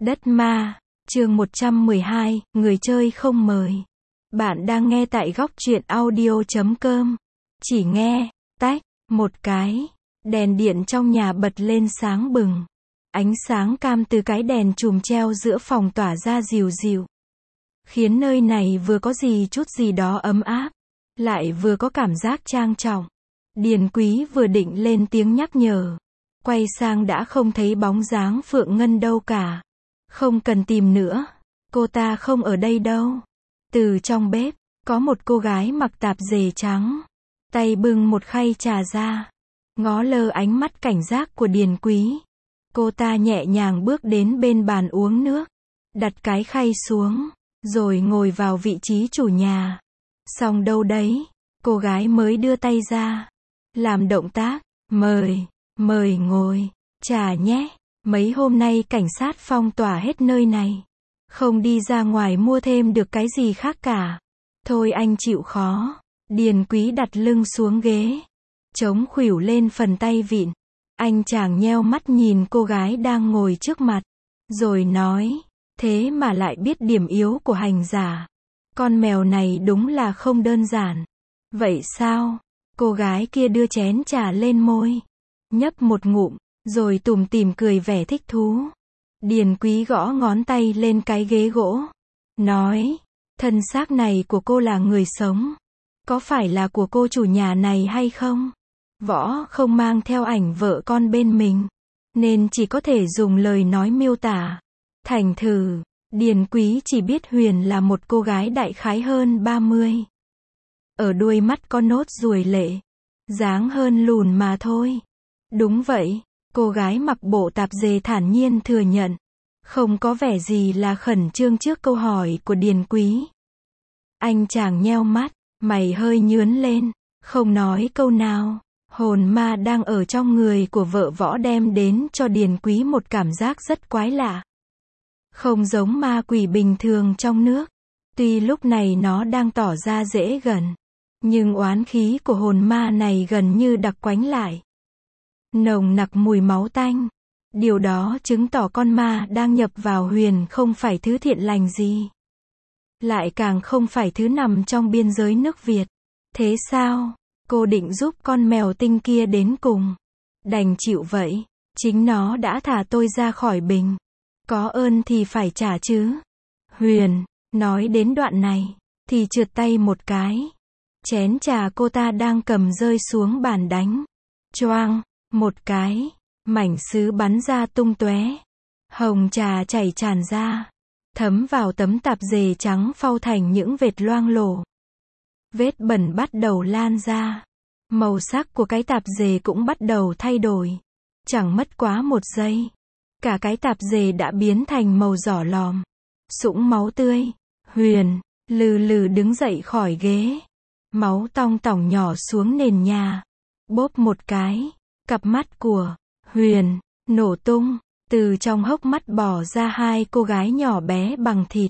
Đất ma, chương 112, người chơi không mời. Bạn đang nghe tại góc truyện audio.com. Chỉ nghe, tách, một cái. Đèn điện trong nhà bật lên sáng bừng. Ánh sáng cam từ cái đèn chùm treo giữa phòng tỏa ra dịu dịu. Khiến nơi này vừa có chút gì đó ấm áp, lại vừa có cảm giác trang trọng. Điền Quý vừa định lên tiếng nhắc nhở. Quay sang đã không thấy bóng dáng Phượng Ngân đâu cả. Không cần tìm nữa, cô ta không ở đây đâu. Từ trong bếp, có một cô gái mặc tạp dề trắng, tay bưng một khay trà ra, ngó lơ ánh mắt cảnh giác của Điền Quý. Cô ta nhẹ nhàng bước đến bên bàn uống nước, đặt cái khay xuống, rồi ngồi vào vị trí chủ nhà. Xong đâu đấy, cô gái mới đưa tay ra, làm động tác, mời ngồi, trà nhé. Mấy hôm nay cảnh sát phong tỏa hết nơi này. Không đi ra ngoài mua thêm được cái gì khác cả. Thôi anh chịu khó. Điền Quý đặt lưng xuống ghế, chống khuỷu lên phần tay vịn. Anh chàng nheo mắt nhìn cô gái đang ngồi trước mặt, rồi nói, thế mà lại biết điểm yếu của hành giả. Con mèo này đúng là không đơn giản. Vậy sao? Cô gái kia đưa chén trà lên môi, nhấp một ngụm, rồi tủm tỉm cười vẻ thích thú. Điền Quý gõ ngón tay lên cái ghế gỗ, nói, thân xác này của cô là người sống. Có phải là của cô chủ nhà này hay không? Võ không mang theo ảnh vợ con bên mình, nên chỉ có thể dùng lời nói miêu tả. Thành thử, Điền Quý chỉ biết Huyền là một cô gái đại khái hơn 30. Ở đuôi mắt có nốt ruồi lệ, dáng hơn lùn mà thôi. Đúng vậy. Cô gái mặc bộ tạp dề thản nhiên thừa nhận, không có vẻ gì là khẩn trương trước câu hỏi của Điền Quý. Anh chàng nheo mắt, mày hơi nhướn lên, không nói câu nào. Hồn ma đang ở trong người của vợ Võ đem đến cho Điền Quý một cảm giác rất quái lạ. Không giống ma quỷ bình thường trong nước. Tuy lúc này nó đang tỏ ra dễ gần, nhưng oán khí của hồn ma này gần như đặc quánh lại. Nồng nặc mùi máu tanh. Điều đó chứng tỏ con ma đang nhập vào Huyền không phải thứ thiện lành gì. Lại càng không phải thứ nằm trong biên giới nước Việt. Thế sao? Cô định giúp con mèo tinh kia đến cùng. Đành chịu vậy. Chính nó đã thả tôi ra khỏi bình. Có ơn thì phải trả chứ. Huyền, nói đến đoạn này, thì trượt tay một cái. Chén trà cô ta đang cầm rơi xuống bàn đánh. Choang. Một cái, mảnh sứ bắn ra tung tóe. Hồng trà chảy tràn ra, thấm vào tấm tạp dề trắng phau thành những vệt loang lổ. Vết bẩn bắt đầu lan ra. Màu sắc của cái tạp dề cũng bắt đầu thay đổi. Chẳng mất quá một giây, cả cái tạp dề đã biến thành màu đỏ lòm, sũng máu tươi. Huyền, lừ lừ đứng dậy khỏi ghế. Máu tong tỏng nhỏ xuống nền nhà. Bốp một cái. Cặp mắt của Huyền nổ tung, từ trong hốc mắt bò ra hai cô gái nhỏ bé bằng thịt.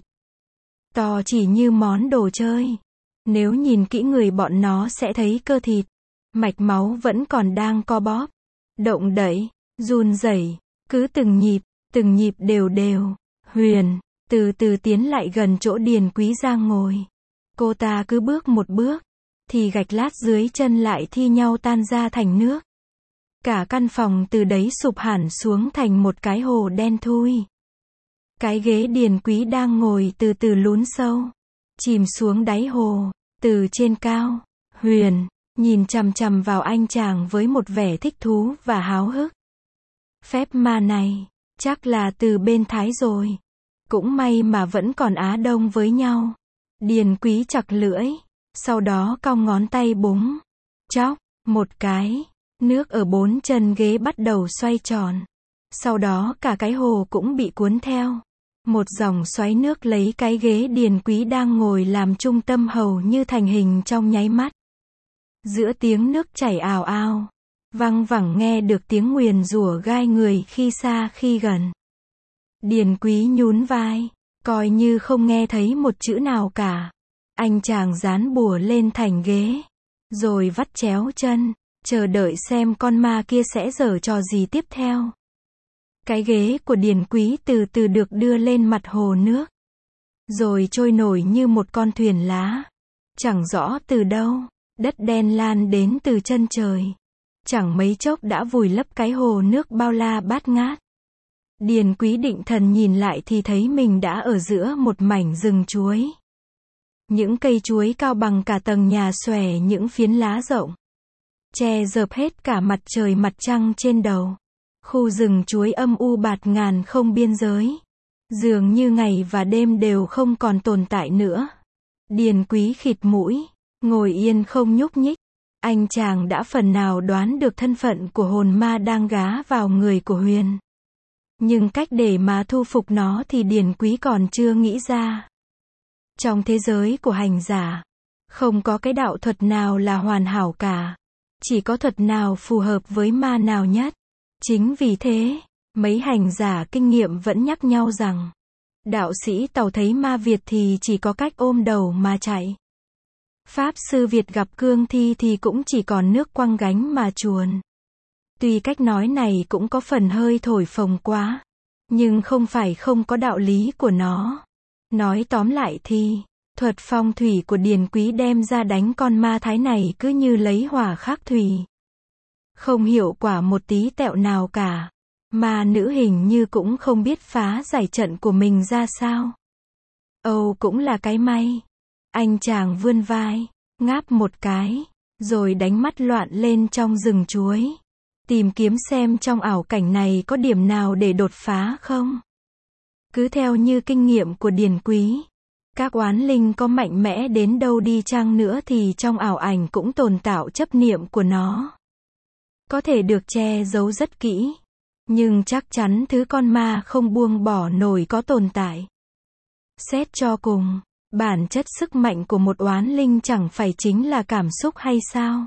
To chỉ như món đồ chơi. Nếu nhìn kỹ người bọn nó sẽ thấy cơ thịt, mạch máu vẫn còn đang co bóp, động đẩy, run rẩy, cứ từng nhịp đều đều. Huyền từ từ tiến lại gần chỗ Điền Quý đang ngồi. Cô ta cứ bước một bước, thì gạch lát dưới chân lại thi nhau tan ra thành nước. Cả căn phòng từ đấy sụp hẳn xuống thành một cái hồ đen thui. Cái ghế Điền Quý đang ngồi từ từ lún sâu, chìm xuống đáy hồ. Từ trên cao, Huyền nhìn chằm chằm vào anh chàng với một vẻ thích thú và háo hức. Phép ma này, chắc là từ bên Thái rồi. Cũng may mà vẫn còn Á Đông với nhau. Điền Quý chặt lưỡi, sau đó cong ngón tay búng, chóc, một cái. Nước ở bốn chân ghế bắt đầu xoay tròn. Sau đó cả cái hồ cũng bị cuốn theo. Một dòng xoáy nước lấy cái ghế Điền Quý đang ngồi làm trung tâm hầu như thành hình trong nháy mắt. Giữa tiếng nước chảy ào ào, văng vẳng nghe được tiếng nguyền rủa gai người khi xa khi gần. Điền Quý nhún vai, coi như không nghe thấy một chữ nào cả. Anh chàng dán bùa lên thành ghế, rồi vắt chéo chân, chờ đợi xem con ma kia sẽ giở trò gì tiếp theo. Cái ghế của Điền Quý từ từ được đưa lên mặt hồ nước. Rồi trôi nổi như một con thuyền lá. Chẳng rõ từ đâu, đất đen lan đến từ chân trời. Chẳng mấy chốc đã vùi lấp cái hồ nước bao la bát ngát. Điền Quý định thần nhìn lại thì thấy mình đã ở giữa một mảnh rừng chuối. Những cây chuối cao bằng cả tầng nhà xòe những phiến lá rộng, che dợp hết cả mặt trời mặt trăng trên đầu. Khu rừng chuối âm u bạt ngàn không biên giới. Dường như ngày và đêm đều không còn tồn tại nữa. Điền Quý khịt mũi, ngồi yên không nhúc nhích. Anh chàng đã phần nào đoán được thân phận của hồn ma đang gá vào người của Huyền. Nhưng cách để mà thu phục nó thì Điền Quý còn chưa nghĩ ra. Trong thế giới của hành giả, không có cái đạo thuật nào là hoàn hảo cả. Chỉ có thuật nào phù hợp với ma nào nhất. Chính vì thế, mấy hành giả kinh nghiệm vẫn nhắc nhau rằng, đạo sĩ Tàu thấy ma Việt thì chỉ có cách ôm đầu mà chạy. Pháp sư Việt gặp cương thi thì cũng chỉ còn nước quăng gánh mà chuồn. Tuy cách nói này cũng có phần hơi thổi phồng quá, nhưng không phải không có đạo lý của nó. Nói tóm lại thì, thuật phong thủy của Điền Quý đem ra đánh con ma thái này cứ như lấy hỏa khắc thủy. Không hiệu quả một tí tẹo nào cả. Ma nữ hình như cũng không biết phá giải trận của mình ra sao. Âu cũng là cái may. Anh chàng vươn vai, ngáp một cái, rồi đánh mắt loạn lên trong rừng chuối. Tìm kiếm xem trong ảo cảnh này có điểm nào để đột phá không. Cứ theo như kinh nghiệm của Điền Quý, các oán linh có mạnh mẽ đến đâu đi chăng nữa thì trong ảo ảnh cũng tồn tạo chấp niệm của nó. Có thể được che giấu rất kỹ, nhưng chắc chắn thứ con ma không buông bỏ nổi có tồn tại. Xét cho cùng, bản chất sức mạnh của một oán linh chẳng phải chính là cảm xúc hay sao?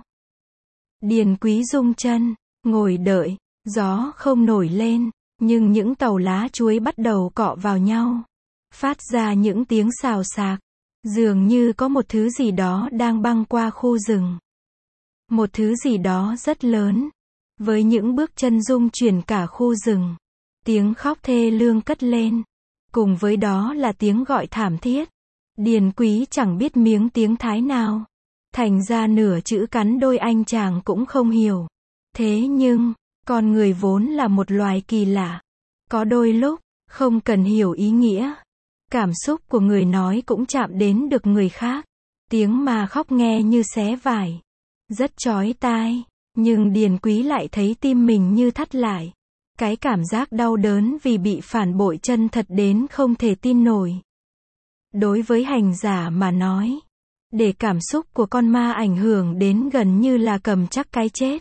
Điền Quý rung chân, ngồi đợi, gió không nổi lên, nhưng những tàu lá chuối bắt đầu cọ vào nhau, phát ra những tiếng xào xạc, dường như có một thứ gì đó đang băng qua khu rừng. Một thứ gì đó rất lớn, với những bước chân rung chuyển cả khu rừng. Tiếng khóc thê lương cất lên, cùng với đó là tiếng gọi thảm thiết. Điền Quý chẳng biết miếng tiếng Thái nào, thành ra nửa chữ cắn đôi anh chàng cũng không hiểu. Thế nhưng, con người vốn là một loài kỳ lạ. Có đôi lúc, không cần hiểu ý nghĩa, cảm xúc của người nói cũng chạm đến được người khác. Tiếng mà khóc nghe như xé vải, rất chói tai, nhưng Điền Quý lại thấy tim mình như thắt lại. Cái cảm giác đau đớn vì bị phản bội chân thật đến không thể tin nổi. Đối với hành giả mà nói, để cảm xúc của con ma ảnh hưởng đến gần như là cầm chắc cái chết.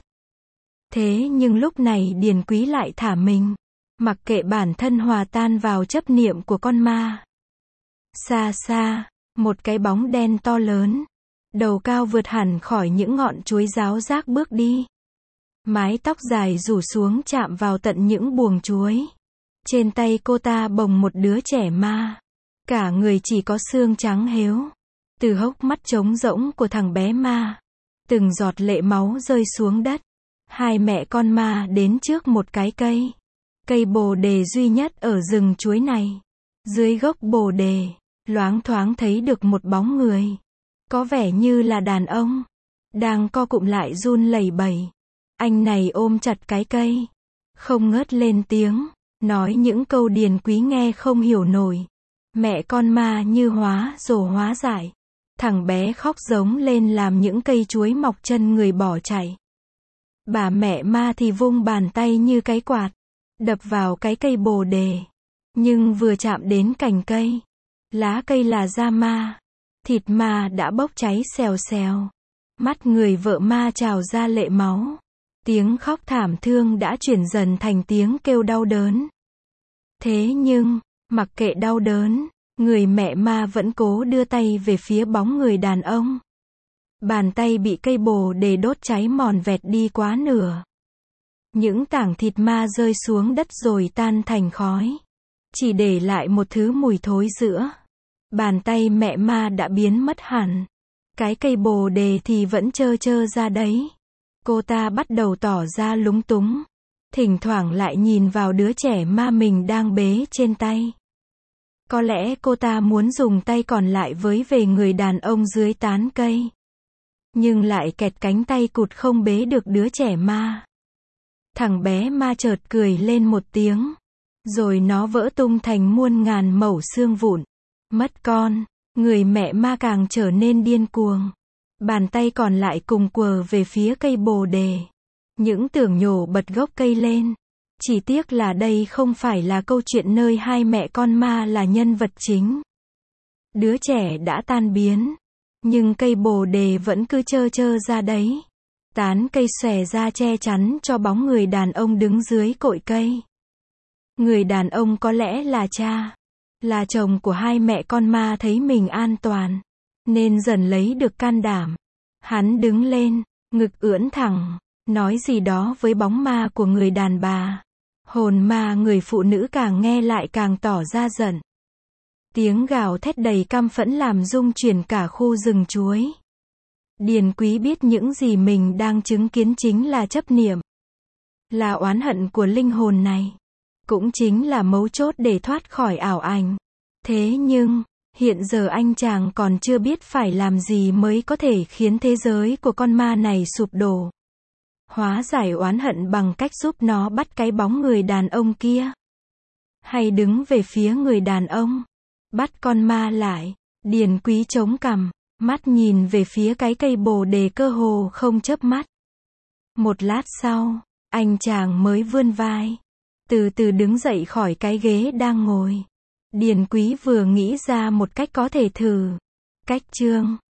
Thế nhưng lúc này Điền Quý lại thả mình, mặc kệ bản thân hòa tan vào chấp niệm của con ma. Xa xa, một cái bóng đen to lớn, đầu cao vượt hẳn khỏi những ngọn chuối ráo rác bước đi. Mái tóc dài rủ xuống chạm vào tận những buồng chuối. Trên tay cô ta bồng một đứa trẻ ma. Cả người chỉ có xương trắng héo. Từ hốc mắt trống rỗng của thằng bé ma, từng giọt lệ máu rơi xuống đất. Hai mẹ con ma đến trước một cái cây. Cây bồ đề duy nhất ở rừng chuối này. Dưới gốc bồ đề, loáng thoáng thấy được một bóng người. Có vẻ như là đàn ông. Đang co cụm lại run lẩy bẩy. Anh này ôm chặt cái cây, không ngớt lên tiếng, nói những câu Điền Quý nghe không hiểu nổi. Mẹ con ma như hóa rồ hóa dại. Thằng bé khóc giống lên làm những cây chuối mọc chân người bỏ chạy. Bà mẹ ma thì vung bàn tay như cái quạt, đập vào cái cây bồ đề. Nhưng vừa chạm đến cành cây, lá cây là da ma, thịt ma đã bốc cháy xèo xèo. Mắt người vợ ma trào ra lệ máu. Tiếng khóc thảm thương đã chuyển dần thành tiếng kêu đau đớn. Thế nhưng, mặc kệ đau đớn, người mẹ ma vẫn cố đưa tay về phía bóng người đàn ông. Bàn tay bị cây bồ đề đốt cháy mòn vẹt đi quá nửa. Những tảng thịt ma rơi xuống đất rồi tan thành khói. Chỉ để lại một thứ mùi thối giữa. Bàn tay mẹ ma đã biến mất hẳn. Cái cây bồ đề thì vẫn trơ trơ ra đấy. Cô ta bắt đầu tỏ ra lúng túng. thỉnh thoảng lại nhìn vào đứa trẻ ma mình đang bế trên tay. Có lẽ cô ta muốn dùng tay còn lại với về người đàn ông dưới tán cây. Nhưng lại kẹt cánh tay cụt không bế được đứa trẻ ma. Thằng bé ma chợt cười lên một tiếng. Rồi nó vỡ tung thành muôn ngàn mẩu xương vụn. Mất con, người mẹ ma càng trở nên điên cuồng. Bàn tay còn lại cùng quờ về phía cây bồ đề. Những tưởng nhổ bật gốc cây lên. Chỉ tiếc là đây không phải là câu chuyện nơi hai mẹ con ma là nhân vật chính. Đứa trẻ đã tan biến. Nhưng cây bồ đề vẫn cứ trơ trơ ra đấy. Tán cây xòe ra che chắn cho bóng người đàn ông đứng dưới cội cây. Người đàn ông có lẽ là cha, là chồng của hai mẹ con ma thấy mình an toàn, nên dần lấy được can đảm. Hắn đứng lên, ngực ưỡn thẳng, nói gì đó với bóng ma của người đàn bà. Hồn ma người phụ nữ càng nghe lại càng tỏ ra giận. Tiếng gào thét đầy căm phẫn làm rung chuyển cả khu rừng chuối. Điền Quý biết những gì mình đang chứng kiến chính là chấp niệm, là oán hận của linh hồn này. Cũng chính là mấu chốt để thoát khỏi ảo ảnh. Thế nhưng, hiện giờ anh chàng còn chưa biết phải làm gì mới có thể khiến thế giới của con ma này sụp đổ. Hóa giải oán hận bằng cách giúp nó bắt cái bóng người đàn ông kia. Hay đứng về phía người đàn ông, bắt con ma lại. Điền Quý chống cằm, mắt nhìn về phía cái cây bồ đề cơ hồ không chớp mắt. Một lát sau, anh chàng mới vươn vai, từ từ đứng dậy khỏi cái ghế đang ngồi. Điền Quý vừa nghĩ ra một cách có thể thử. Cách chương